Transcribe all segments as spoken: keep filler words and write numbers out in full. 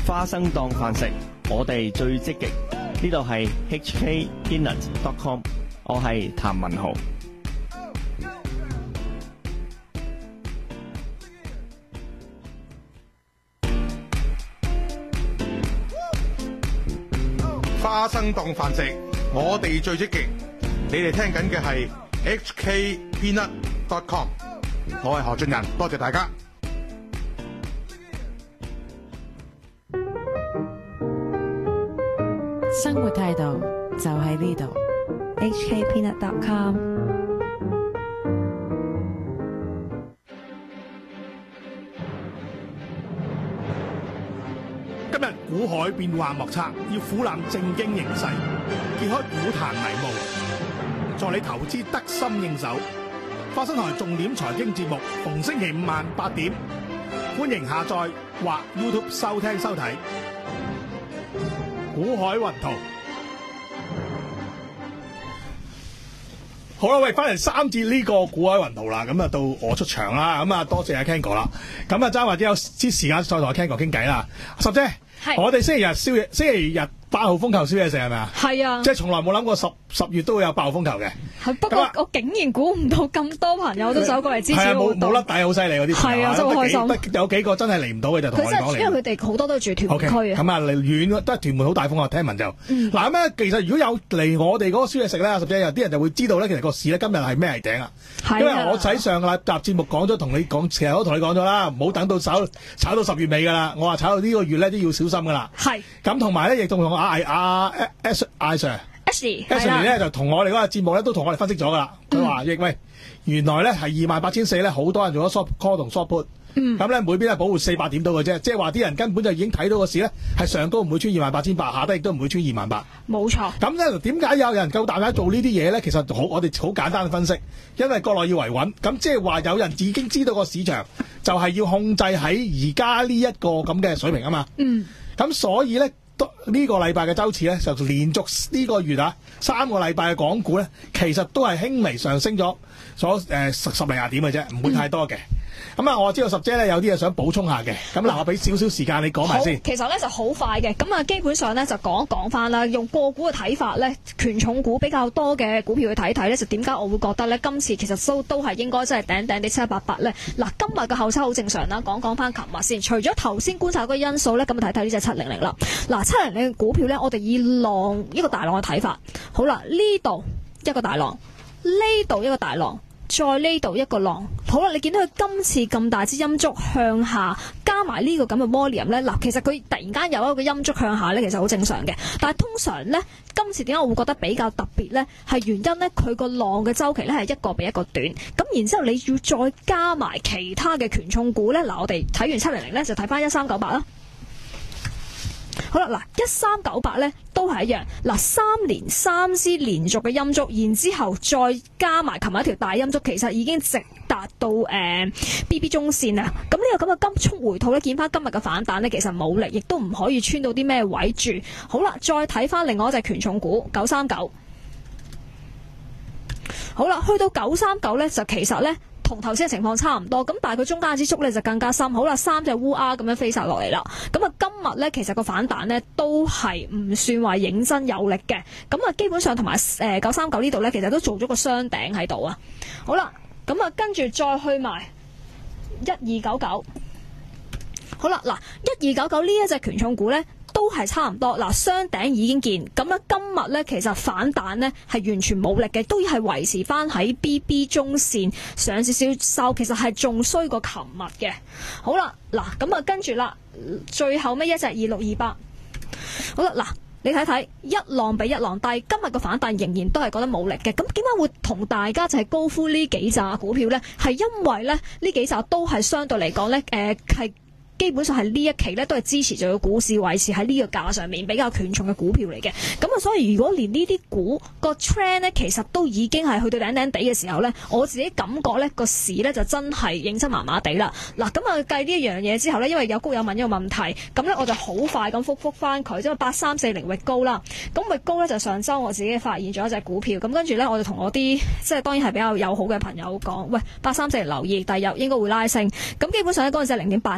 花生當飯食，我哋最積極。呢度係 H K Peanut dot com， 我係譚文豪。 花生當飯食，我哋最積極。你哋聽緊嘅係 H K Peanut dot com， 我係何俊仁，多謝大家。 生活態度就喺呢度 H K Peanut dot com。 今日股海變幻莫測，要俯瞰正經形勢，揭開股壇迷霧，助你投資得心應手。花生台重點財經節目，逢星期五晚八點，歡迎下載或 YouTube 收聽收睇。股海雲圖，好啦，喂，翻嚟三節呢個股海雲圖啦，咁啊到我出場啦，咁啊多謝阿 Ken 哥啦，咁啊爭或者有啲時間再同阿 Ken 哥傾偈啦，十姐，我哋星期日宵夜，星期日八號風球宵夜食係咪啊？ 係啊， 即係從來冇諗過十十月都會有八號風球嘅。 係不過我竟然估唔到咁多朋友都走過嚟支持我。 係啊，冇冇甩底好犀利嗰啲朋友。係啊， 真係好開心。 得有幾個真係嚟唔到嘅就同我哋講嚟。 因為佢哋好多都住屯門區啊。 咁啊，離遠都係屯門好大風啊！聽聞就嗱咁咧，其實如果有嚟我哋嗰個宵夜食咧，十姐有啲人就會知道咧，其實個市咧今日係咩嚟頂啊？因為我喺上個禮集節目講咗，同你講，其實我同你講咗啦，唔好等到炒炒到十月尾㗎啦。我話炒到呢個月咧都要小心㗎啦。係。咁同埋咧，亦都同阿阿 S I Sir。Ashley 咧就同我哋嗰個節目咧都同我哋分析咗噶啦，佢話亦喂原來咧係二萬八千四咧，好多人做咗 short call 同 short put，咁咧、嗯、每邊咧保護四百點到嘅啫，即係話啲人根本就已經睇到個市咧係上高唔會穿二萬八千八，下低亦都唔會穿二萬八。冇錯。咁咧點解有人夠膽喺做呢啲嘢咧？其實好，我哋好簡單嘅分析，因為國內要維穩，咁即係話有人已經知道個市場就係要控制喺而家呢一個咁嘅水平啊嘛。嗯。咁所以咧。呢個禮拜嘅週次咧，就連續呢個月啊三個禮拜嘅港股咧，其實都係輕微上升咗咗誒十十零廿點嘅啫，唔會太多嘅。咁啊、嗯，我知道十姐咧有啲嘢想補充下嘅，咁嗱，我俾少少時間你講埋先。 其實咧就好快嘅，咁啊基本上咧就講一講翻啦，用個股嘅睇法咧，權重股比較多嘅股票去睇睇咧，就點解我會覺得咧今次其實都都係應該真係頂頂啲七七八八咧。嗱，今日嘅後抽好正常啦，講講翻琴日先。除咗頭先觀察嗰個因素咧，咁啊睇睇呢隻七零零啦。嗱，七零零嘅股票咧，我哋以浪一個大浪嘅睇法。好啦，呢度一個大浪，呢度一個大浪。再呢度一個浪，好啦，你見到佢今次咁大支陰燭向下，加埋呢個咁嘅 volume 咧，嗱，其實佢突然間有一個陰燭向下咧，其實好正常嘅。但係通常咧，今次點解我會覺得比較特別咧？係原因咧，佢個浪嘅週期咧係一個比一個短。咁然之後你要再加埋其他嘅權重股咧，嗱，我哋睇完七零零咧，就睇翻一三九八啦。好啦，嗱，一三九八咧都係一樣，嗱，三連三支連續嘅陰燭，然之後再加埋琴日一條大陰燭，其實已經直達到誒、呃、B B 中線啊！咁呢個咁嘅急速回吐咧，見翻今日嘅反彈咧，其實冇力，亦都唔可以穿到啲咩位住。好啦，再睇翻另外一隻權重股九三九，好啦，去到九三九咧，就其實咧。同頭先嘅情況差唔多，咁但係佢中間支燭咧就更加深。好啦，三隻烏鴉咁樣飛晒落嚟啦。咁啊，今日咧其實個反彈咧都係唔算話認真有力嘅。咁啊，基本上同埋誒九三九呢度咧，其實都做咗個雙頂喺度啊。好啦，咁啊跟住再去埋一二九九。好啦，嗱一二九九呢一隻權重股咧。都係差唔多嗱，雙頂已經見咁咧。今日咧其實反彈咧係完全冇力嘅，都係維持翻喺 B B 中線上少少收，其實係仲衰過琴日嘅。好啦，嗱咁啊跟住啦，最後尾一隻二六二八。好啦，嗱你睇睇一浪比一浪低，今日個反彈仍然都係覺得冇力嘅。咁點解會同大家就係高呼呢幾隻股票咧？係因為咧呢幾隻都係相對嚟講咧，誒、呃、係。基本上係呢一期咧都係支持住個股市維持喺呢個價上面比較權重嘅股票嚟嘅。咁啊，所以如果連呢啲股個 trend 咧，其實都已經係去到頂頂地嘅時候咧，我自己感覺咧個市咧就真係認真麻麻地啦。嗱，咁啊計呢一樣嘢之後咧，因為有高有問一個問題，咁咧我就好快咁復復翻佢，即係八三四零域高啦。咁域高咧就上週我自己發現咗一隻股票，咁跟住咧我就同我啲即係當然係比較友好嘅朋友講，喂，八三四零留意，第日應該會拉升。咁基本上咧嗰陣時係零點八幾嘅。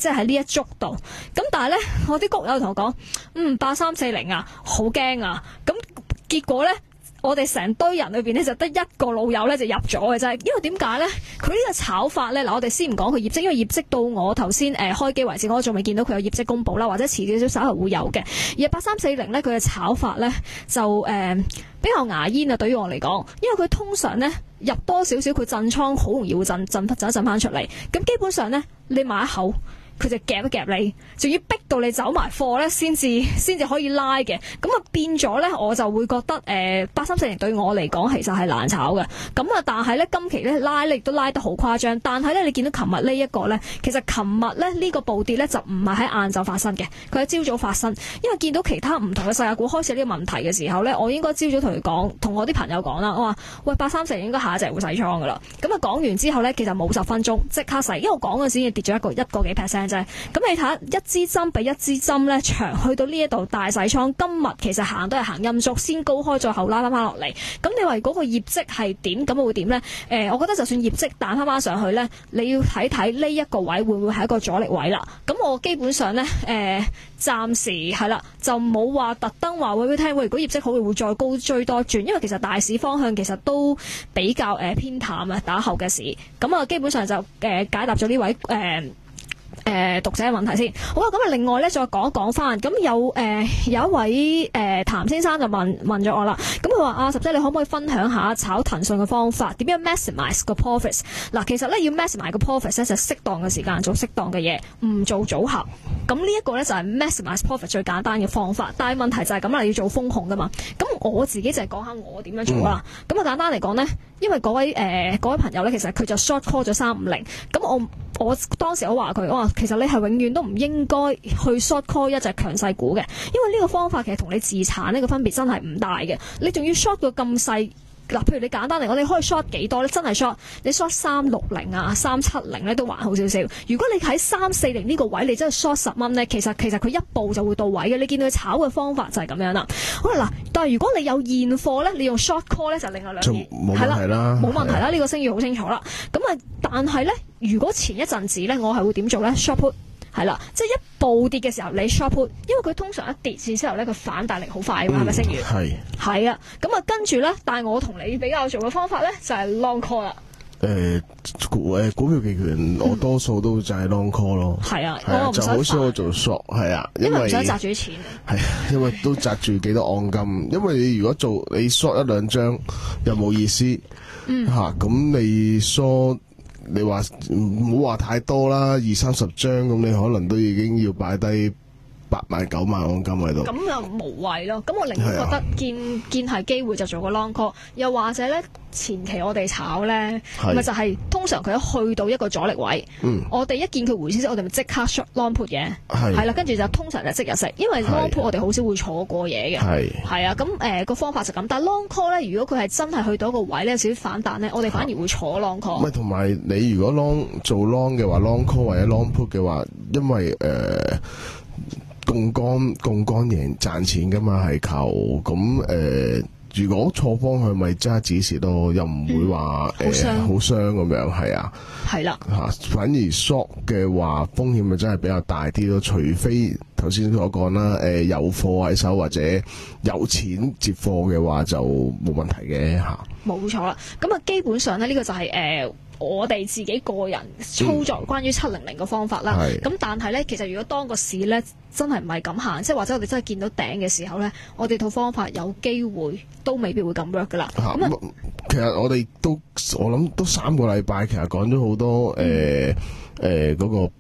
即係喺呢一足度。咁但係咧，我啲谷友同我講，嗯，八三四零啊，好驚啊！咁結果咧。我哋成堆人裏邊咧就得一個老友咧就入咗嘅啫，因為點解咧？佢呢個炒法咧，嗱我哋先唔講佢業績，因為業績到我頭先誒開機為止，我仲未見到佢有業績公佈啦，或者遲少少稍後會有嘅。而八三四零咧，佢嘅炒法咧就誒、呃、比較牙煙啊，對於我嚟講，因為佢通常咧入多少少，佢震倉好容易會震震震一震翻出嚟，咁基本上咧你買一口。佢就夾一夾你，仲要逼到你走埋貨咧，先至先至可以拉嘅。咁啊變咗咧，我就會覺得誒八三四零對我嚟講其實係難炒嘅。咁啊，但係咧今期咧拉力都拉得好誇張。但係咧，你見到琴日呢一個咧，其實琴日咧呢、呢個暴跌咧就唔係喺晏晝發生嘅，佢喺朝早發生。因為見到其他唔同嘅世界股開始有呢個問題嘅時候咧，我應該朝早同佢講，同我啲朋友講啦，我話喂八三四零應該下一隻會洗倉噶啦。咁啊講完之後咧，其實冇十分鐘即刻洗，因為我講嗰時已經跌咗一個一個幾 percent。咁你睇下一支針比一支針咧長，去到呢一度大洗倉。今日其實行都係行陰燭，先高開再後拉翻翻落嚟。咁你話嗰個業績係點？咁會點咧？誒、呃，我覺得就算業績彈翻翻上去咧，你要睇睇呢一個位會唔會係一個阻力位啦。咁我基本上咧誒，暫、呃、時係啦，就冇話特登話會俾聽。喂，如果業績好，會再高追多轉，因為其實大市方向其實都比較誒、呃、偏淡啊，打後嘅市。咁啊，基本上就誒、呃、解答咗呢位誒。呃誒、呃、讀者嘅問題先，好啦，咁啊另外咧再講一講翻，咁有誒、呃、有一位誒、呃、譚先生就問問咗我啦，咁佢話啊十姐你可唔可以分享下炒騰訊嘅方法，點樣 maximize 個 profits？ 嗱，其實咧要 maximize 個 profits 咧就適當嘅時間做適當嘅嘢，唔做組合。咁呢一個咧就係 maximize profit 最簡單嘅方法，但係問題就係咁啦，要做風控噶嘛。咁我自己就係講下我點樣做啦。咁啊、嗯、簡單嚟講咧，因為嗰位誒嗰、呃、位朋友咧，其實佢就 short call 咗三五零，咁我我當時我話佢，我話其實你係永遠都唔應該去 short call 一隻強勢股嘅，因為呢個方法其實同你自產呢個分別真係唔大嘅，你仲要 short 到咁細。嗱，譬如你簡單嚟講，你可以 short 幾多咧？真係 short，你 short 三六零啊、三七零咧都還好少少。如果你喺三四零呢個位，你真係 short 十蚊咧，其實其實佢一步就會到位嘅。你見到佢炒嘅方法就係咁樣啦。好啦，嗱，但係如果你有現貨咧，你用 short call 咧就另外兩嘢，係啦，冇問題啦，呢個聲譽好清楚啦。咁啊，但係咧，如果前一陣子咧，我係會點做咧 ？short put 係啦，即係一暴跌嘅時候，你 short put，因為佢通常一跌線之後咧，佢反彈力好快㗎嘛，係咪聲譽？係係啊，咁啊跟住咧，但係我同你比較做嘅方法咧，就係 long call 啦。 誒股誒股票期權，我多數都就係 long call 咯。係啊，我就好少我做 short， 係啊，因為唔想揸住啲錢。係，因為都揸住幾多按金，因為你如果做你 short 一兩張又冇意思，嗯嚇，咁你 short。你話唔好話太多啦，二三十張咁，你可能都已經要擺低八萬九萬按金喺度。咁又無謂咯。咁我寧願覺得見見係機會就做個 long call，又或者咧前期我哋炒咧，咪就係通常佢一去到一個阻力位，嗯、我哋一見佢回先，我哋咪即刻 short long put 嘅，係啦，跟住就通常就即日食，因為 long put 我哋好少會坐過嘢嘅，係啊，咁誒個方法就咁。但係 long call 咧，如果佢係真係去到一個位咧，有少少反彈咧，我哋反而會坐 long call。唔係，同埋你如果 long 做 long 嘅話 ，long call 或者 long put 嘅話，因為誒。呃槓桿槓桿贏賺錢噶嘛係求咁誒，如果錯方向咪揸止蝕咯，又唔會話誒好傷咁樣係啊，係啦嚇，反而 short 嘅話風險咪真係比較大啲咯，除非頭先所講啦，誒、呃、有貨喺手或者有錢接貨嘅話就冇問題嘅嚇。冇錯啦，咁啊基本上咧呢、這個就係、是、誒。呃我哋自己個人操作關於七零零嘅方法啦，咁、嗯、但係咧，其實如果當個市咧真係唔係咁行，即係或者我哋真係見到頂嘅時候咧，我哋套方法有機會都未必會咁 work 噶啦。咁啊，嗯、其實我哋都我諗都三個禮拜，其實講咗好多誒誒嗰個誒誒、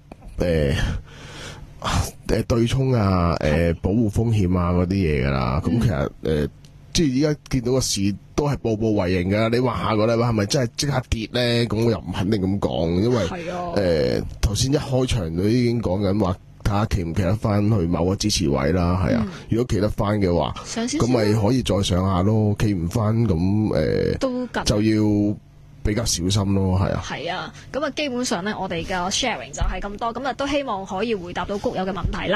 呃、對沖啊、誒、呃、保護風險啊嗰啲嘢噶啦。咁、嗯、其實誒、呃、即係而家見到個市。都係步步為營㗎，你話下個禮拜係咪真係即刻跌咧？咁我又唔肯定咁講，因為誒頭先一開場都已經講緊話，睇下企唔企得翻去某個支持位啦，係啊。嗯、如果企得翻嘅話，咁咪可以再上下咯。企唔翻咁誒，就要比較小心咯，係啊。係啊，咁啊基本上咧，我哋嘅 sharing 就係咁多，咁啊都希望可以回答到谷友嘅問題啦。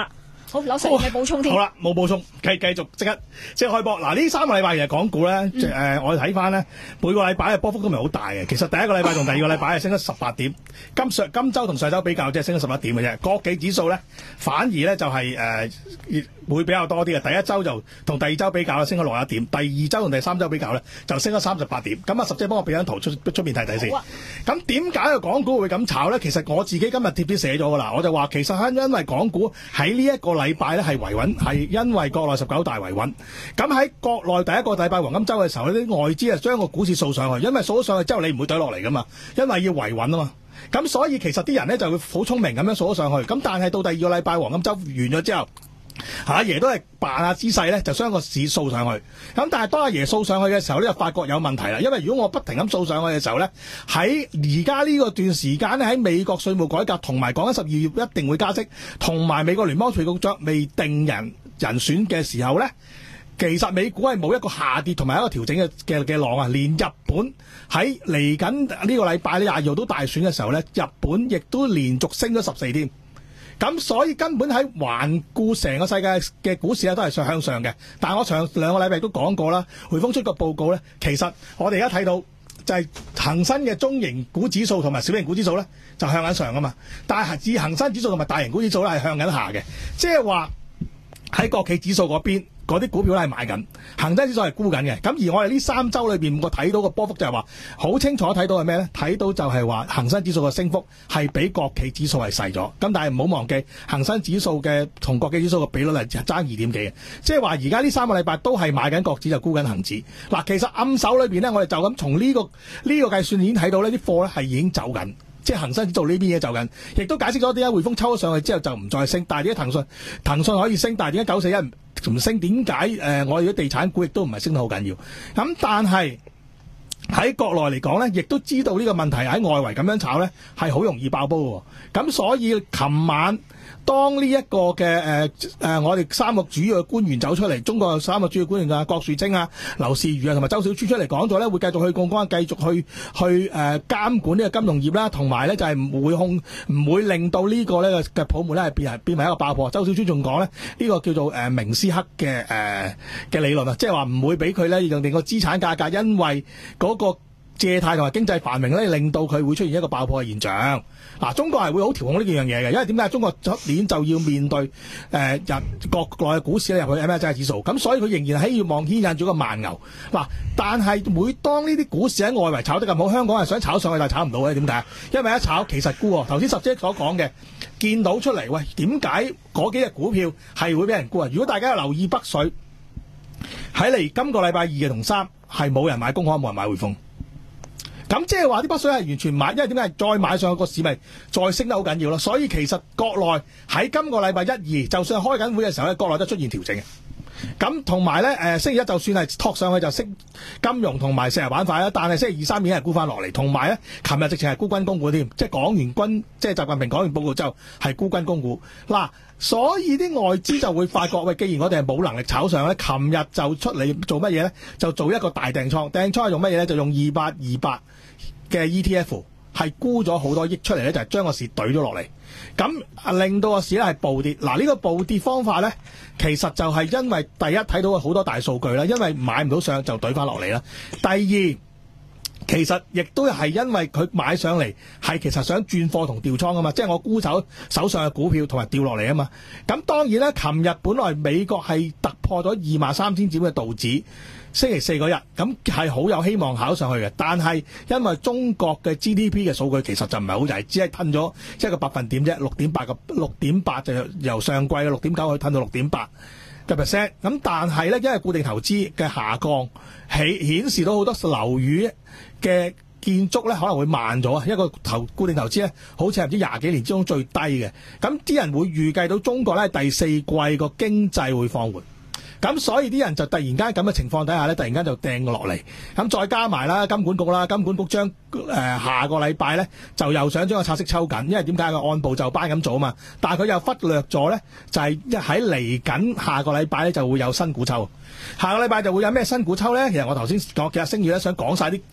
好，劉 Sir 嘅補充添。 好啦，冇補充，繼繼續即刻即刻開波。嗱，呢三個禮拜其實港股咧，誒、嗯呃，我哋睇翻咧，每個禮拜嘅波幅都唔係好大嘅。其實第一個禮拜同第二個禮拜係升咗十八點，今上今週同上週比較即係升咗十一點嘅啫。國企指數咧反而咧就係、是、誒、呃、會比較多啲嘅。第一週就同第二週比較咧升咗六十一點，第二週同第三週比較咧就升咗三十八點。咁啊，十姐幫我俾張圖出出面睇睇先。咁點解個港股會咁炒咧？其實我自己今日貼啲寫咗㗎啦，我就話其實係因為港股喺呢一個禮拜咧係維穩，係因為國內十九大維穩。咁喺國內第一個禮拜黃金週嘅時候呢，啲外資啊將個股市掃上去，因為掃咗上去之後你唔會懟落嚟噶嘛，因為要維穩啊嘛。咁所以其實啲人呢就會好聰明咁樣掃咗上去。咁但係到第二個禮拜黃金週完咗之後，阿爺都係扮下姿勢咧，就將個市掃上去。咁但係當阿爺掃上去嘅時候咧，就發覺有問題啦。因為如果我不停咁掃上去嘅時候咧，喺而家呢個段時間咧，喺美國稅務改革同埋講緊十二月一定會加息，同埋美國聯邦儲備局長未定人人選嘅時候咧，其實美股係冇一個下跌同埋一個調整嘅嘅嘅浪啊。連日本喺嚟緊呢個禮拜呢廿二號都大選嘅時候咧，日本亦都連續升咗十四天。咁所以根本喺環顧成個世界嘅股市咧都係向上嘅。但係我上兩個禮拜都講過啦，匯豐出個報告咧，其實我哋而家睇到就係恒生嘅中型股指數同埋小型股指數咧就向緊上啊嘛。但係至恒生指數同埋大型股指數咧係向緊下嘅，即係話喺國企指數嗰邊嗰啲股票咧係買緊，恒生指數係沽緊嘅。咁而我哋呢三週裏邊我睇到個波幅就係話好清楚睇到係咩咧？睇到就係話恒生指數嘅升幅係比國企指數係細咗。咁但係唔好忘記恒生指數嘅同國企指數嘅比率係爭二點幾嘅，即係話而家呢三個禮拜都係買緊國指就沽緊恒指。嗱，其實暗手裏邊咧，我哋就咁從呢個呢個計算已經睇到呢啲貨咧係已經走緊。即係恒生指數呢邊嘢走緊，亦都解釋咗點解匯豐抽咗上去之後就唔再升，但係點解騰訊騰訊可以升，但係點解九四一唔升？點解誒我哋啲地產股亦都唔係升得好緊要？咁但係喺國內嚟講咧，亦都知道呢個問題喺外圍咁樣炒咧係好容易爆煲喎。咁所以琴晚當呢一個嘅誒誒我哋三個主要嘅官員走出嚟，中國三個主要官員啊，郭樹清啊、劉士余啊同埋周小川出嚟講咗咧，會繼續去槓桿，繼續去去誒、呃、監管呢個金融業啦，同埋咧就係、是、唔會控唔會令到呢個咧嘅泡沫咧係變係變為一個爆破。周小川仲講咧，呢、這個叫做誒、呃、明斯克嘅誒嘅理論啊，即係話唔會俾佢咧令個資產價格因為嗰、那個借貸同埋經濟繁榮咧，令到佢會出現一個爆破嘅現象。嗱、啊，中國係會好調控呢幾樣嘢嘅，因為點解中國出年就要面對誒日、呃、國內嘅股市咧入去 M S C I 指數，咁所以佢仍然係希望牽引住個慢牛。嗱、啊，但係每當呢啲股市喺外圍炒得咁好，香港係想炒上去但係炒唔到嘅，點解？因為一炒其實沽喎。頭先十姐所講嘅，見到出嚟，喂，點解嗰幾隻股票係會俾人沽啊？如果大家有留意北水，喺嚟今個禮拜二嘅同三係冇人買工行，冇人買匯豐。咁即係話啲北水係完全買，因為點解再買上去個市咪再升得好緊要咯？所以其實國內喺今個禮拜一二，就算開緊會嘅時候咧，國內都出現調整嘅。咁同埋咧，誒星期一就算係托上去就升金融同埋石油板塊啦，但係星期二三已經係沽翻落嚟，同埋咧，琴日直情係沽軍工股添，即係講完軍，即係習近平講完報告之後係沽軍工股。嗱，所以啲外資就會發覺，喂，既然我哋係冇能力炒上咧，琴日就出嚟做乜嘢咧？就做一個大訂倉，訂倉係用乜嘢咧？就用二八二八嘅 E T F 係沽咗好多億出嚟咧，就係、是、將個市懟咗落嚟，咁令到個市咧係暴跌。嗱，呢個暴跌方法咧，其實就係因為第一睇到好多大數據啦，因為買唔到上就懟翻落嚟啦。第二，其實亦都係因為佢買上嚟係其實想轉貨同調倉啊嘛，即係我沽手手上嘅股票同埋掉落嚟啊嘛。咁當然咧，琴日本來美國係突破咗二萬三千點嘅道指。星期四嗰日，咁係好有希望考上去嘅，但係因為中國嘅 G D P 嘅數據其實就唔係好大，只係吞咗一個百分點啫，六點八個六點八就由上季嘅六點九去吞到六點八嘅 percent。咁但係咧，因為固定投資嘅下降，起顯示到好多樓宇嘅建築咧可能會慢咗啊！一個投固定投資咧，好似係唔知廿幾年之中最低嘅。咁啲人會預計到中國咧第四季個經濟會放緩。咁所以啲人就突然間咁嘅情況底下咧，突然間就掟落嚟。咁再加埋啦，金管局啦，金管局將誒、呃、下個禮拜咧就又想將個拆息抽緊，因為點解佢按部就班咁做啊嘛。但係佢又忽略咗咧，就係喺嚟緊下個禮拜咧就會有新股抽。下個禮拜就會有咩新股抽咧？其實我頭先講其實星月咧想講晒啲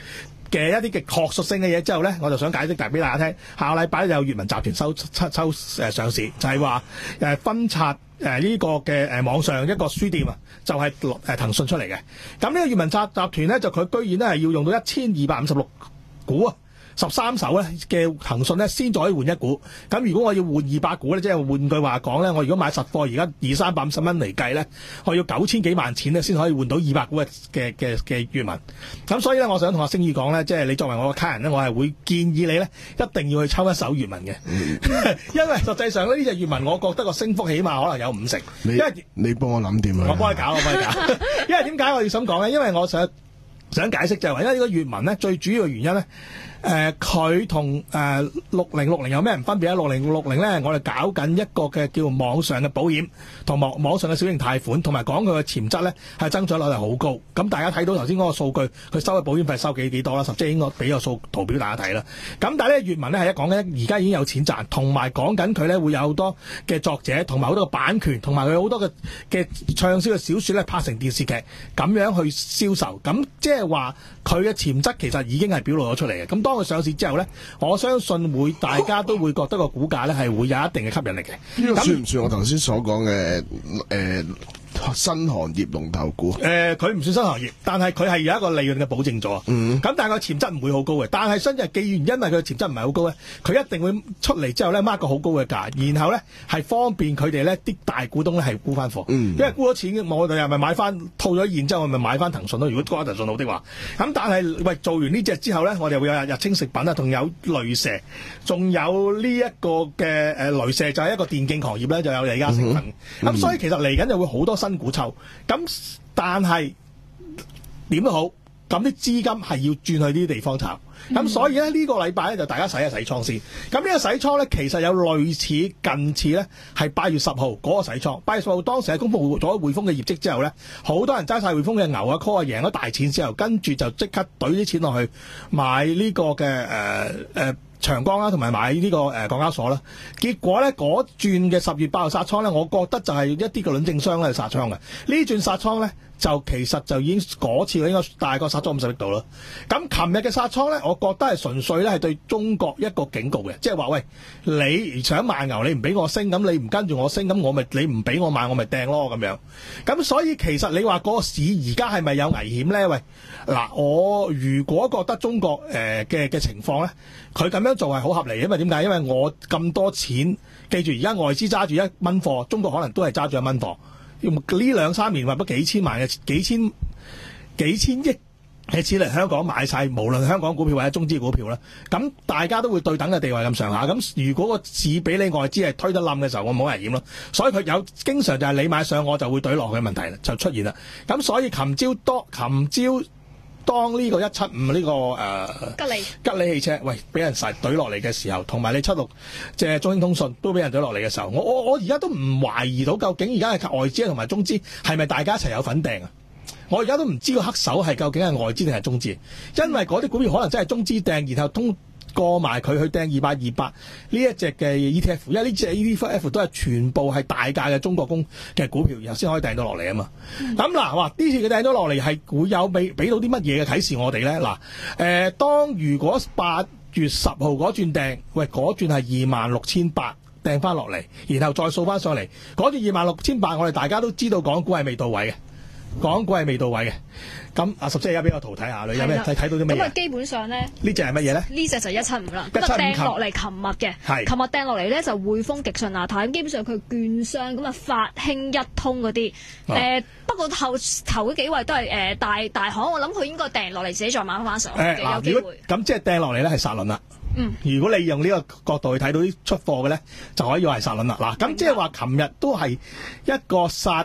嘅一啲嘅學術性嘅嘢之後咧，我就想解釋大俾大家聽。下個禮拜有閱文集團收收收誒上市，就係話誒分拆誒呢個嘅誒網上一個書店啊，就係誒騰訊出嚟嘅。咁呢個閱文集集團咧，就佢居然咧係要用到一千二百五十六股啊！十三手咧嘅騰訊咧先再可以換一股，咁如果我要換二百股咧，即係換句話講咧，我如果買實貨而家二三百五十蚊嚟計咧，我要九千幾萬錢咧先可以換到二百股嘅嘅嘅嘅閱文。咁所以咧，我想同阿星宇講咧，即係你作為我嘅客人咧，我係會建議你咧一定要去抽一手閱文嘅，因為實際上呢隻閱文，我覺得個升幅起碼可能有五成。 你因為你幫我諗掂啊！ 我幫你搞，我幫你搞。因為點解我要咁講咧？因為我想想解釋就係話，因為呢個閱文咧最主要嘅原因咧。誒佢同誒六零六零有咩唔分別咧？六零六零咧，我哋搞緊一個嘅叫網上嘅保險，同網網上嘅小型貸款，同埋講佢嘅潛質咧係增長率係好高。咁大家睇到頭先嗰個數據，佢收嘅保險費收幾幾多啦？十即係應該俾個數圖表大家睇啦。咁但係咧，閱文咧係一講緊而家已經有錢賺，同埋講緊佢咧會有好多嘅作者，同埋好多嘅版權，同埋佢好多嘅嘅暢銷嘅小説咧拍成電視劇，咁樣去銷售。咁即係話佢嘅潛質其實已經係表露咗出嚟嘅。咁當佢上市之後咧，我相信會大家都會覺得個股價咧係會有一定嘅吸引力嘅。 呢個算唔算我頭先所講嘅誒新行業龍頭股？ 誒，佢唔算新行業，但係佢係有一個利潤嘅保證咗。嗯，咁但係個潛質唔會好高嘅。但係新日既然因為佢嘅潛質唔係好高咧，佢一定會出嚟之後咧 mark 個好高嘅價，然後咧係方便佢哋咧啲大股東咧係沽翻貨。嗯，因為沽咗錢，我哋係咪買翻套咗現之後，我咪買翻騰訊咯？如果沽騰訊好的話，咁但係喂做完呢隻之後咧，我哋會有日清食品啊，仲有雷蛇，仲有呢一個嘅誒雷蛇就係一個電競行業咧，就有李嘉誠份。咁、嗯、所以其實嚟緊就會好多新股抽，咁但係點都好，咁啲資金係要轉去呢啲地方炒。咁、嗯、所以咧呢、呢個禮拜咧就大家洗一洗倉先。咁呢個洗倉咧其實有類似近似咧係八月十號嗰個洗倉。八月十號當時係公布咗匯豐嘅業績之後咧，好多人揸晒匯豐嘅牛啊 call 啊贏咗大錢之後，跟住就即刻懟啲錢落去買呢個嘅誒誒長江啦，同埋買呢個誒港交所啦。結果咧嗰轉嘅十月八號殺倉咧，我覺得就係一啲嘅輪證商咧殺倉嘅。呢轉殺倉咧就其實就已經嗰次應該大概殺咗五十億度啦。咁琴日嘅殺倉咧，我覺得係純粹咧係對中國一個警告嘅，即係話喂，你想買牛你唔俾我升，咁你唔跟住我升，咁我咪你唔俾我買我咪掟咯咁樣。咁所以其實你話嗰個市而家係咪有危險咧？喂，嗱，我如果覺得中國誒嘅嘅情況咧，佢咁樣做係好合理，因為點解？因為我咁多錢，記住而家外資揸住一蚊貨，中國可能都係揸住一蚊貨。呢兩三年或者幾千萬嘅幾千幾千億嘅錢嚟香港買晒，無論香港股票或者中資股票啦，咁大家都會對等嘅地位咁上下。咁如果個市俾你外資係推得冧嘅時候，我冇危險咯。所以佢有經常就係你買上我就會懟落嘅問題就出現啦。咁所以琴朝多琴朝。當呢個一七五呢個誒、呃、 吉利吉利汽車，喂，俾人實懟落嚟嘅時候，同埋你七六即係中興通訊都俾人懟落嚟嘅時候，我我我而家都唔懷疑到究竟而家係外資同埋中資係咪大家一齊有份掟啊？我而家都唔知個黑手係究竟係外資定係中資，因為嗰啲股票可能真係中資掟，然後通過埋佢去掟二八二八呢一隻嘅 E T F， 因為呢隻 E T F 都係全部係大價嘅中國公嘅股票，然後先可以掟到落嚟啊嘛。咁嗱、嗯，哇！呢次佢掟咗落嚟係會有俾俾到啲乜嘢嘅啟示我哋咧？嗱，誒、呃，當如果八月十號嗰轉掟，喂，嗰轉係二萬六千八掟翻落嚟，然後再掃翻上嚟，嗰轉二萬六千八，我哋大家都知道港股係未到位嘅，港股係未到位嘅。咁阿十姐而家俾個圖睇下，你有咩睇睇到啲咩？ 咁啊，基本上咧， 呢隻係乜嘢咧？ 呢隻就一七五啦。咁啊，掟落嚟，琴日嘅，係琴日掟落嚟咧就匯豐、極信、亞太。咁基本上佢券商咁啊，發興一通嗰啲誒，不過後頭嗰幾位都係誒、呃、大大行，我諗佢應該掟落嚟自己再買翻上去嘅、呃、有機會。咁即係掟落嚟咧係殺輪啦。嗯，如果你用呢個角度去睇到啲出貨嘅咧，就可以話係殺輪啦。嗱，咁即係話琴日都係一個殺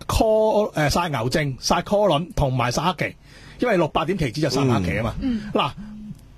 call 誒殺牛證、殺 call 輪同埋殺黑期，因為六八點期指就殺黑期啊嘛。嗱、嗯，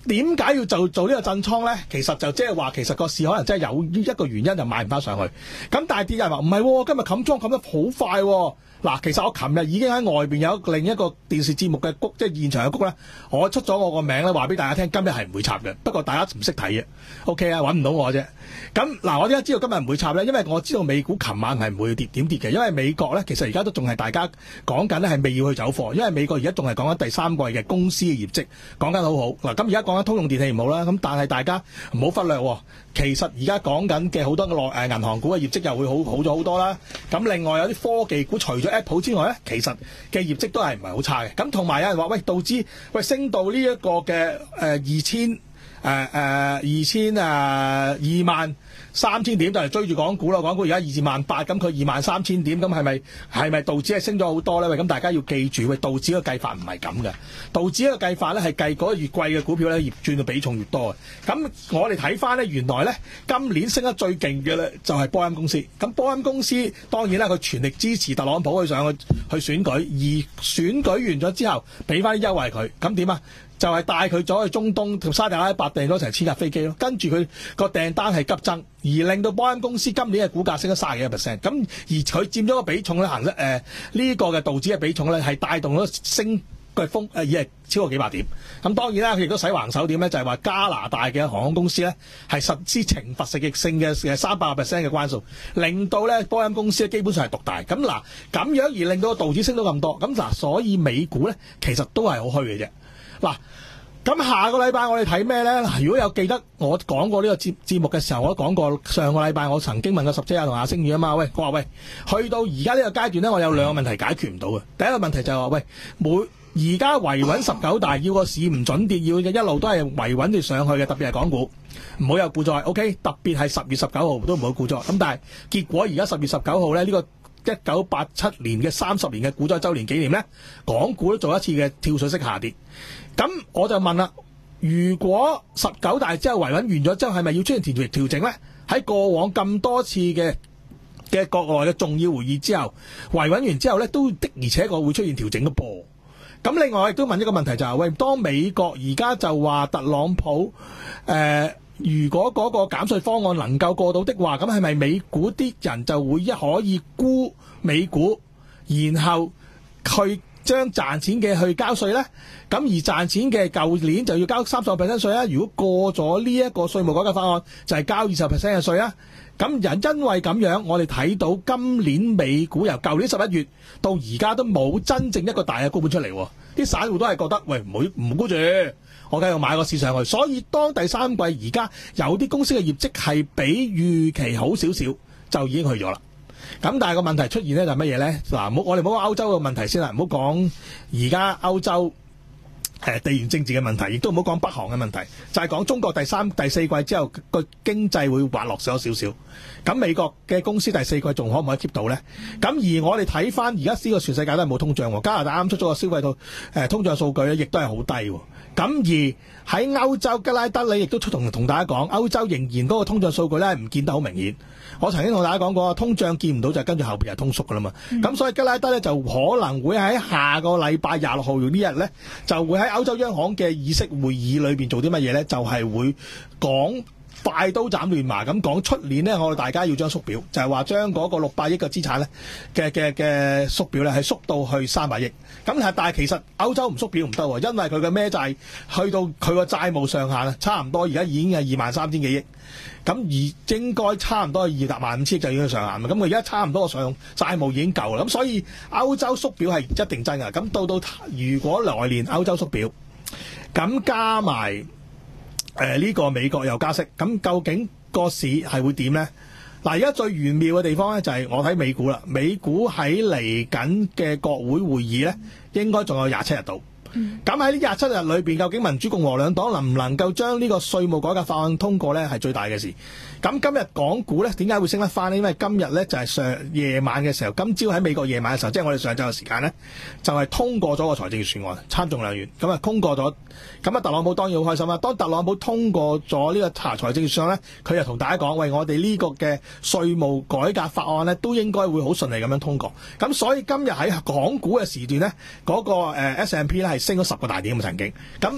點解要就做呢個震倉咧？其實就即係話，其實個市可能真係有一個原因就買唔翻上去。咁但係啲人話唔係，今日冚倉冚得好快喎。嗱，其實我琴日已經喺外邊有另一個電視節目嘅谷，即係現場嘅谷咧，我出咗我個名咧，話俾大家聽，今日係唔會插嘅。不過大家唔識睇嘅 ，OK 啊，揾唔到我啫。咁嗱，我點解知道今日唔會插咧？因為我知道美股琴晚係唔會跌點跌嘅，因為美國咧其實而家都仲係大家講緊咧係未要去走貨，因為美國而家仲係講緊第三季嘅公司嘅業績講緊好好。嗱，咁而家講緊通用電器唔好啦，咁但係大家唔好忽略喎。其實而家講緊嘅好多嘅內誒銀行股嘅業績又會好好咗好多啦。咁另外有啲科技股除咗 Apple 之外咧，其實嘅業績都係唔係好差嘅。咁同埋有人話喂，道指喂升到呢一個嘅誒二千誒誒二千誒二萬三千點就係追住港股咯。港股而家二至萬八，咁佢二萬三千點，咁係咪係咪道指係升咗好多咧？喂，咁大家要記住，喂，道指嘅計法唔係咁嘅。道指嘅計法咧係計嗰個越貴嘅股票咧，業轉嘅比重越多嘅。咁我哋睇翻咧，原來咧今年升得最勁嘅咧就係波音公司。咁波音公司當然啦，佢全力支持特朗普去上去去選舉，而選舉完咗之後，俾翻啲優惠佢。咁點啊？就係帶佢咗去中東同沙特阿拉伯訂咗成千架飛機咯，跟住佢個訂單係急增，而令到波音公司今年嘅股價升咗三十幾個 percent， 咁而佢佔咗個比重咧，行得誒呢個嘅道指嘅比重咧係帶動咗升嘅風誒，而係超過幾百點。咁當然啦，佢亦都使橫手點咧，就係話加拿大嘅航空公司咧係實施懲罰性性嘅誒三百個 percent 嘅關數，令到咧波音公司基本上係獨大。咁嗱咁樣而令到個道指升到咁多，咁嗱所以美股咧其實都係好虛嘅啫。嗱，咁下個禮拜我哋睇咩咧？嗱，如果有記得我講過呢個節節目嘅時候，我都講過上個禮拜我曾經問過十姐啊同阿星宇啊嘛，喂，我話喂，去到而家呢個階段咧，我有兩個問題解決唔到嘅。第一個問題就係話喂，每而家維穩十九大，要個市唔準跌，要一路都係維穩住上去嘅，特別係港股，唔好有股災。OK， 特別係十月十九號都唔好股災。咁但係結果而家十月十九號咧，呢、這個一九八七年嘅三十年嘅股災週年紀念咧，港股都做一次嘅跳水式下跌。咁我就問啦，如果十九大之後維穩完咗之後，係咪要出現調調整咧？喺過往咁多次嘅嘅國內嘅重要會議之後，維穩完之後咧，都的而且確會出現調整嘅噃。咁另外我亦都問一個問題就係、是，喂，當美國而家就話特朗普誒、呃，如果嗰個減稅方案能夠過到的話，咁係咪美股啲人就會一可以沽美股，然後去將賺錢嘅去交稅咧？咁而賺錢嘅舊年就要交三十個 percent 稅啊！如果過咗呢一個稅務改革法案，就係、是、交二十 percent 嘅稅啊！咁人因為咁樣，我哋睇到今年美股由舊年十一月到而家都冇真正一個大嘅沽盤出嚟，啲散戶都係覺得喂，唔好唔沽住，我繼續買個市上去。所以當第三季而家有啲公司嘅業績係比預期好少少，就已經去咗啦。咁但係個問題出現咧就係乜嘢咧？嗱，冇我哋唔好講歐洲嘅問題先啦，唔好講而家歐洲誒地緣政治嘅問題，亦都唔好講北韓嘅問題，就係講中國第三、第四季之後個經濟會滑落咗少少。咁美國嘅公司第四季仲可唔可以 keep 到咧？咁而我哋睇翻而家呢個全世界都係冇通脹喎，加拿大啱出咗個消費度誒通脹數據咧，亦都係好低喎。咁而喺歐洲吉拉德里亦都出同同大家講，歐洲仍然嗰個通脹數據咧唔見得好明顯。我曾經同大家講過，通脹見唔到就跟住後邊係通縮噶啦嘛。咁、嗯、所以吉拉德咧就可能會喺下個禮拜廿六號呢日咧，就會喺歐洲央行嘅議息會議裏邊做啲乜嘢咧？就係、是、會講快刀斬亂麻咁講出年咧，我哋大家要將縮表，就係話將嗰個六百億嘅資產咧嘅嘅嘅縮表咧係縮到去三百億。咁但係其實歐洲唔縮表唔得喎，因為佢嘅孭債去到佢個債務上限啊，差唔多而家已經係二萬三千幾億。咁而應該差唔多二百萬五千億就已經上限啦。咁佢而家差唔多個上債務已經夠啦。咁所以歐洲縮表係一定真㗎。咁到到如果來年歐洲縮表，咁加埋誒呢個美國又加息，咁究竟個市係會點咧？嗱，而家最玄妙嘅地方咧就係我睇美股啦。美股喺嚟緊嘅國會會議咧，應該仲有廿七日到。咁喺呢廿七日裏邊，究竟民主共和兩黨能唔能夠將呢個稅務改革法案通過咧，係最大嘅事。咁今日港股咧點解會升得翻呢？因為今日咧就係上夜晚嘅時候，今朝喺美國夜晚嘅時候，即係我哋上晝嘅時間咧，就係通過咗個財政預算案，參眾兩院咁啊通過咗。咁啊特朗普當然好開心啦。當特朗普通過咗呢個查財政預算案咧，佢就同大家講：喂，我哋呢個嘅稅務改革法案咧，都應該會好順利咁樣通過。咁所以今日喺港股嘅時段咧，嗰個誒 S and P 咧係升咗十個大點咁曾經。咁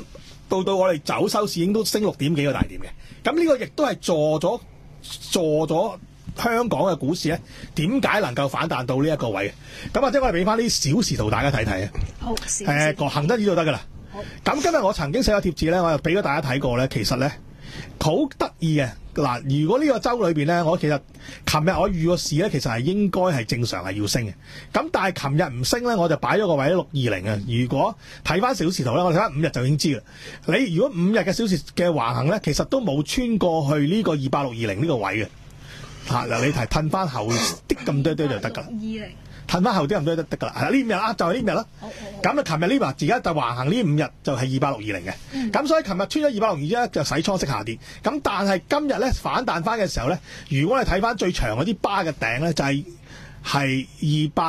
到到我哋走收市已經都升六點幾個大點嘅。咁呢個亦都係助咗助咗香港嘅股市咧，點解能夠反彈到呢一個位嘅？咁或者我哋俾翻啲小時圖大家睇睇啊。 好， 誒個恒生指數得㗎啦。咁今日我曾經寫咗貼紙咧，我又俾咗大家睇過咧，其實咧好得意嘅。嗱，如果呢個週裏邊咧，我其實琴日我預個市咧，其實係應該係正常係要升嘅。咁但係琴日唔升咧，我就擺咗個位喺六二零啊。如果睇翻小時圖咧，我哋睇翻五日就已經知啦。你如果五日嘅小時嘅橫行咧，其實都冇穿過去呢個二八六二零呢個位嘅。嚇嗱，你睇褪翻後啲咁多堆就得㗎啦。二零褪翻後啲咁多都得㗎啦。係啦，呢五日啊，就係呢五日啦。咁啊，琴日呢日而家就橫行呢五日就係二八六二零嘅。咁、嗯、所以琴日穿咗二八六二一就洗倉式下跌。咁但係今日咧反彈翻嘅時候咧，如果你睇翻最長嗰啲巴嘅頂咧，就係係二八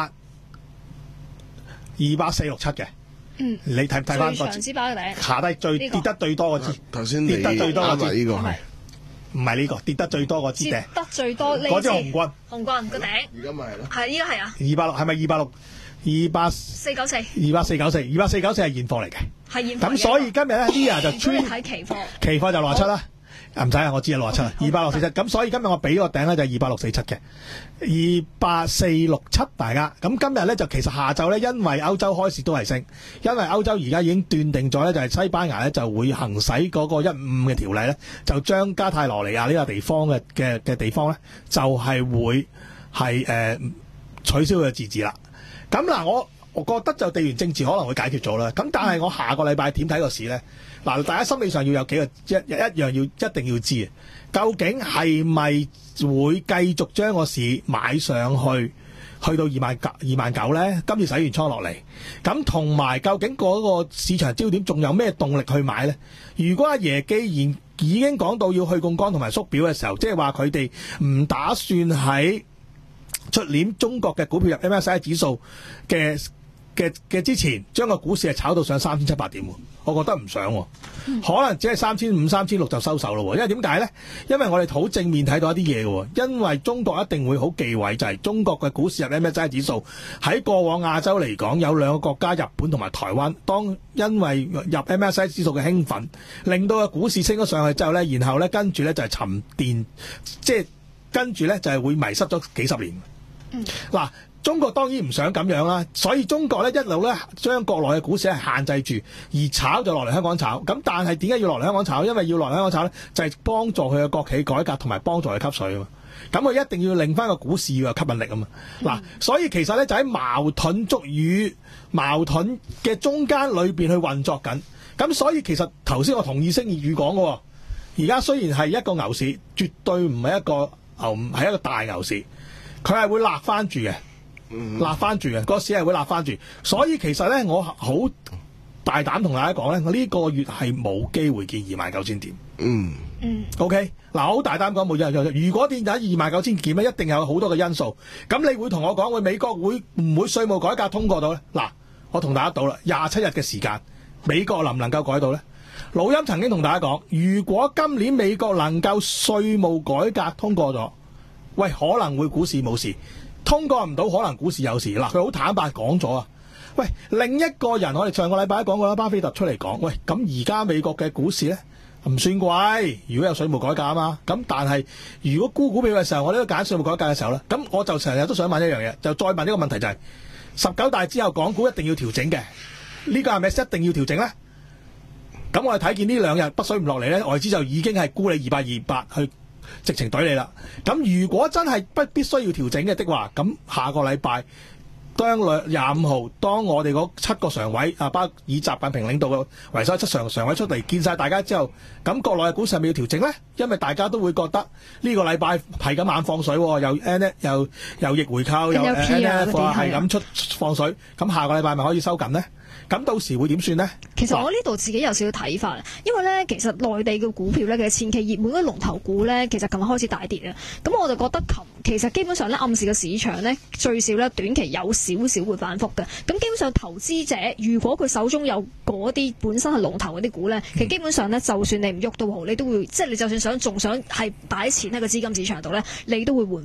二八四六七嘅。嗯，你睇睇翻個長支巴嘅頂下低最、這個、跌得最多個支，頭先跌得最多個支呢個係。唔係呢個跌得最多個支頂，跌得最多呢支嗰支紅棍，紅棍個頂。而家咪係咯，係依家係啊。二百六係咪二百六？二百四九四，二百四九四，二百四九四係現貨嚟嘅，係現貨。咁所以今日咧呢日就穿睇期貨，期貨就六十七啦。唔使啊，我知啊，六十七啦，二百六四七。咁所以今日我俾個頂咧就係二百六四七嘅，二百四六七大家。咁今日咧就其實下晝咧，因為歐洲開市都係升，因為歐洲而家已經斷定咗咧，就係西班牙咧就會行使嗰個一五嘅條例咧，就將加泰羅尼亞呢個地方嘅嘅嘅地方咧，就係、是、會係誒、呃、取消佢嘅自治啦。咁嗱，我我覺得就地緣政治可能會解決咗啦。咁但係我下個禮拜點睇個市咧？嗱，大家心理上要有幾個一一一樣要一定要知，究竟係咪會繼續將個市買上去，去到二萬九二萬九咧？今次洗完倉落嚟，咁同埋究竟嗰個市場焦點仲有咩動力去買咧？如果阿爺既然已經講到要去槓桿同埋縮表嘅時候，即係話佢哋唔打算喺出年中國嘅股票入 M S C I 指數嘅嘅嘅之前，將個股市係炒到上三千七百點，我覺得唔想，可能只係三千五、三千六就收手咯。因為點解咧？因為我哋好正面睇到一啲嘢嘅，因為中國一定會好忌諱，就係、是、中國嘅股市入 M S C I 指數喺過往亞洲嚟講，有兩個國家日本同埋台灣，當因為入 M S C I 指數嘅興奮，令到個股市升咗上去之後咧，然後咧跟住咧就係沉澱，即係跟住咧就係會迷失咗幾十年。嗱、嗯，中國當然唔想咁樣啦，所以中國咧一路咧將國內嘅股市係限制住，而炒就落嚟香港炒。咁但係點解要落嚟香港炒？因為要落嚟香港炒咧，就係、是、幫助佢嘅國企改革同埋幫助佢吸水啊嘛。咁佢一定要令翻個股市要有吸引力啊嘛。嗱、嗯，所以其實咧就喺矛盾足與矛盾嘅中間裏邊去運作緊。咁所以其實頭先我同意星粵語講嘅，而家雖然係一個牛市，絕對唔係一個牛，係一個大牛市。佢係會立翻住嘅，立翻住嘅，個市係會立翻住。所以其實咧，我好大膽同大家講咧，我呢個月係冇機會見二萬九千點。嗯嗯。O K，嗱，我好大膽講冇嘢。如果見到二萬九千點咧，一定有好多嘅因素。咁你會同我講，會美國會唔會稅務改革通過到咧？嗱，我同大家賭啦，廿七日嘅時間，美國能唔能夠改到咧？老陰曾經同大家講，如果今年美國能夠稅務改革通過咗，喂，可能會股市冇事，通過唔到可能股市有事。嗱，佢好坦白講咗啊。喂，另一個人我哋上個禮拜講過啦，巴菲特出嚟講，喂，咁而家美國嘅股市咧唔算貴，如果有稅務改革啊嘛。咁但係如果沽股票嘅時候，我呢個揀稅務改革嘅時候咧，咁我就成日都想問一樣嘢，就再問一個問題就係十九大之後港股一定要調整嘅，呢個係咪一定要調整咧？咁我哋睇見呢兩日北水唔落嚟咧，外資就已經係沽你二百二百去。直情懟你啦！咁如果真係不必須要調整嘅的話，咁下個禮拜當兩廿五號，當我哋嗰七個常委啊，包以習近平領導嘅為首七常常委出嚟見晒大家之後，咁國內嘅股市係咪要調整咧？因為大家都會覺得呢個禮拜係咁猛放水，又 N 又又逆回購，又 N F 係咁出放水，咁下個禮拜咪可以收緊咧？咁到時會點算呢？ 其實我呢度自己有少少睇法，因為咧，其實內地嘅股票咧，其實前期熱門嘅龍頭股咧，其實琴日開始大跌啊。咁我就覺得琴其實基本上咧，暗示嘅市場咧，最少咧短期有少少會反覆嘅。咁基本上投資者如果佢手中有嗰啲本身係龍頭嗰啲股咧，其實基本上咧，就算你唔喐都好，你都會即係你就算想仲想係擺錢喺個資金市場度咧，你都會換貨。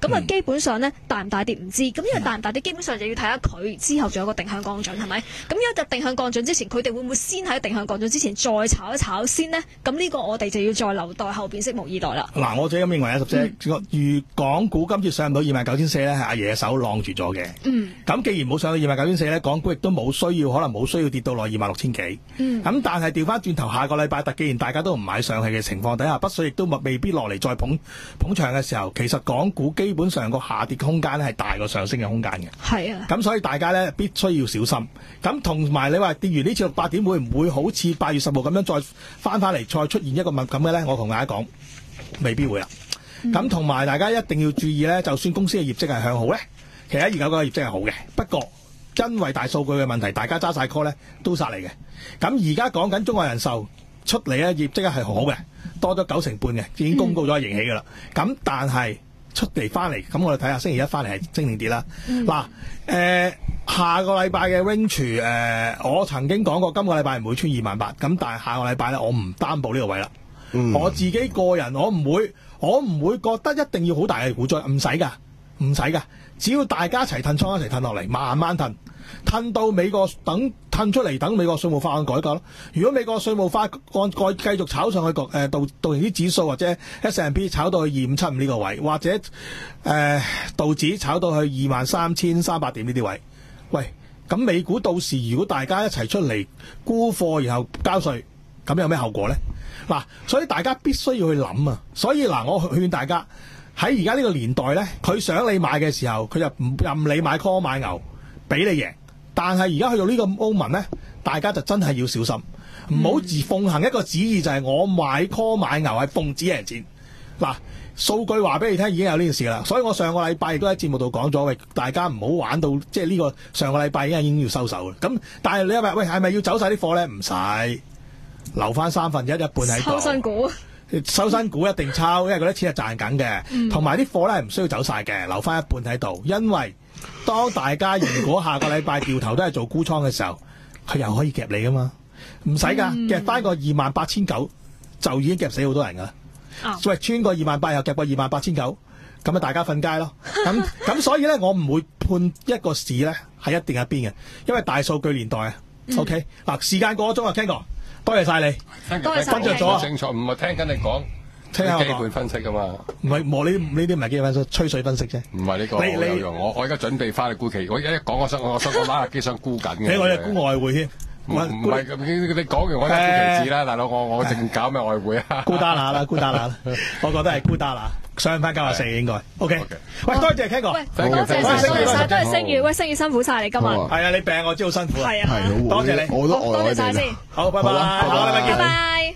咁啊基本上咧大唔大跌唔知，咁因為大唔大跌基本上就要睇下佢之後仲有個定向降準係咪？咁如果就定向降準之前，佢哋會唔會先喺定向降準之前再炒一炒先呢？咁呢個我哋就要再留待後邊拭目以待啦。 嗱，我自己咁認為啊，十姐，如港股今次上唔到二萬九千四咧，係阿爺手晾住咗嘅。嗯。咁既然冇上到二萬九千四咧，港股亦都冇需要，可能冇需要跌到落二萬六千幾。嗯。咁但係調翻轉頭，下個禮拜特，既然大家都唔買上去嘅情況底下，北水亦都未必落嚟再捧捧場嘅時候，其實港股基本上個下跌空間咧係大過上升嘅空間嘅。係啊。咁所以大家咧必須要小心。咁同埋你話跌完呢次六八點會唔會好似八月十號咁樣再翻翻嚟，再出現一個咁嘅咧？我同大家講，未必會啦。咁同埋大家一定要注意咧，就算公司嘅業績係向好咧，其實二九九嘅業績係好嘅，不過因為大數據嘅問題，大家揸晒 call 咧都殺嚟嘅。咁而家講緊中國人壽出嚟咧業績係好嘅，多咗九成半嘅，已經公告咗盈喜噶啦。咁、嗯、但係出嚟翻嚟，咁我哋睇下星期一翻嚟係升定跌啦。嗱、嗯，誒、呃、下個禮拜嘅 range 誒，我曾經講過今個禮拜唔會穿二萬八，咁但係下個禮拜咧我唔擔保呢個位啦。嗯、我自己個人我唔會，我唔會覺得一定要好大嘅股災，唔使噶，唔使噶，只要大家一齊褪倉一齊褪落嚟，慢慢褪。褪到美國等褪出嚟，等美國稅務法案改革咯。如果美國稅務法案再繼續炒上去，誒、呃、道道瓊啲指數或者 S and P 炒到去二五七五呢個位，或者誒、呃、道指炒到去二萬三千三百點呢啲位，喂，咁美股到時如果大家一齊出嚟沽貨，然後交稅，咁有咩後果咧？嗱，所以大家必須要去諗啊。所以嗱，我勸大家喺而家呢個年代咧，佢想你買嘅時候，佢就唔任你買 call 買牛，俾你贏。但係而家去到呢個 moment 咧，大家就真係要小心，唔好自奉行一個旨意，就係我買 call 買牛係奉旨贏錢。嗱，數據話俾你聽已經有呢件事啦，所以我上個禮拜亦都喺節目度講咗，喂，大家唔好玩到即係呢個上個禮拜已經已經要收手啦。咁但係你話喂係咪要走晒啲貨咧？唔使，留翻三分一一半喺度。 收新股， 收新股一定抽，因為嗰啲錢係賺緊嘅，同埋啲貨咧係唔需要走晒嘅，留翻一半喺度，因為當大家如果下個禮拜掉頭都係做沽倉嘅時候，佢又可以夾你噶嘛，唔使噶，夾翻個二萬八千九就已經夾死好多人噶啦。喂、哦，穿個二萬八又夾個二萬八千九，咁啊大家瞓街咯。咁咁所以咧，我唔會判一個市咧係一定一邊嘅，因為大數據年代啊。嗯、OK，嗱，時間過咗鐘啊 Ken 哥，多謝晒你， 多謝晒你。 分咗咗，正錯唔係聽緊你講。聽下基本分析噶嘛？ 唔係，我呢呢啲唔係基本分析，吹水分析啫。 唔係呢個好有用。我我而家準備翻去沽期，我一講我想我想我打下機想沽緊嘅。 你我哋沽外匯添。 唔唔係咁，你講完我而家沽期指啦，大佬，我我淨搞咩外匯啊？ 沽單下啦，沽單下啦，我覺得係沽單下，上翻九廿四應該。OK。喂，多謝 Ken 哥。 喂，多謝晒，多謝晒，多謝星宇。喂，星宇辛苦晒你今日。 係啊，你病我知好辛苦。 係啊， 多謝你。 我都多謝晒先。 好，拜拜。好，拜拜。 拜拜。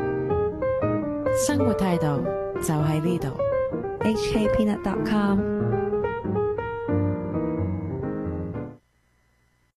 生活態度就喺呢度。 H K Peanut dot com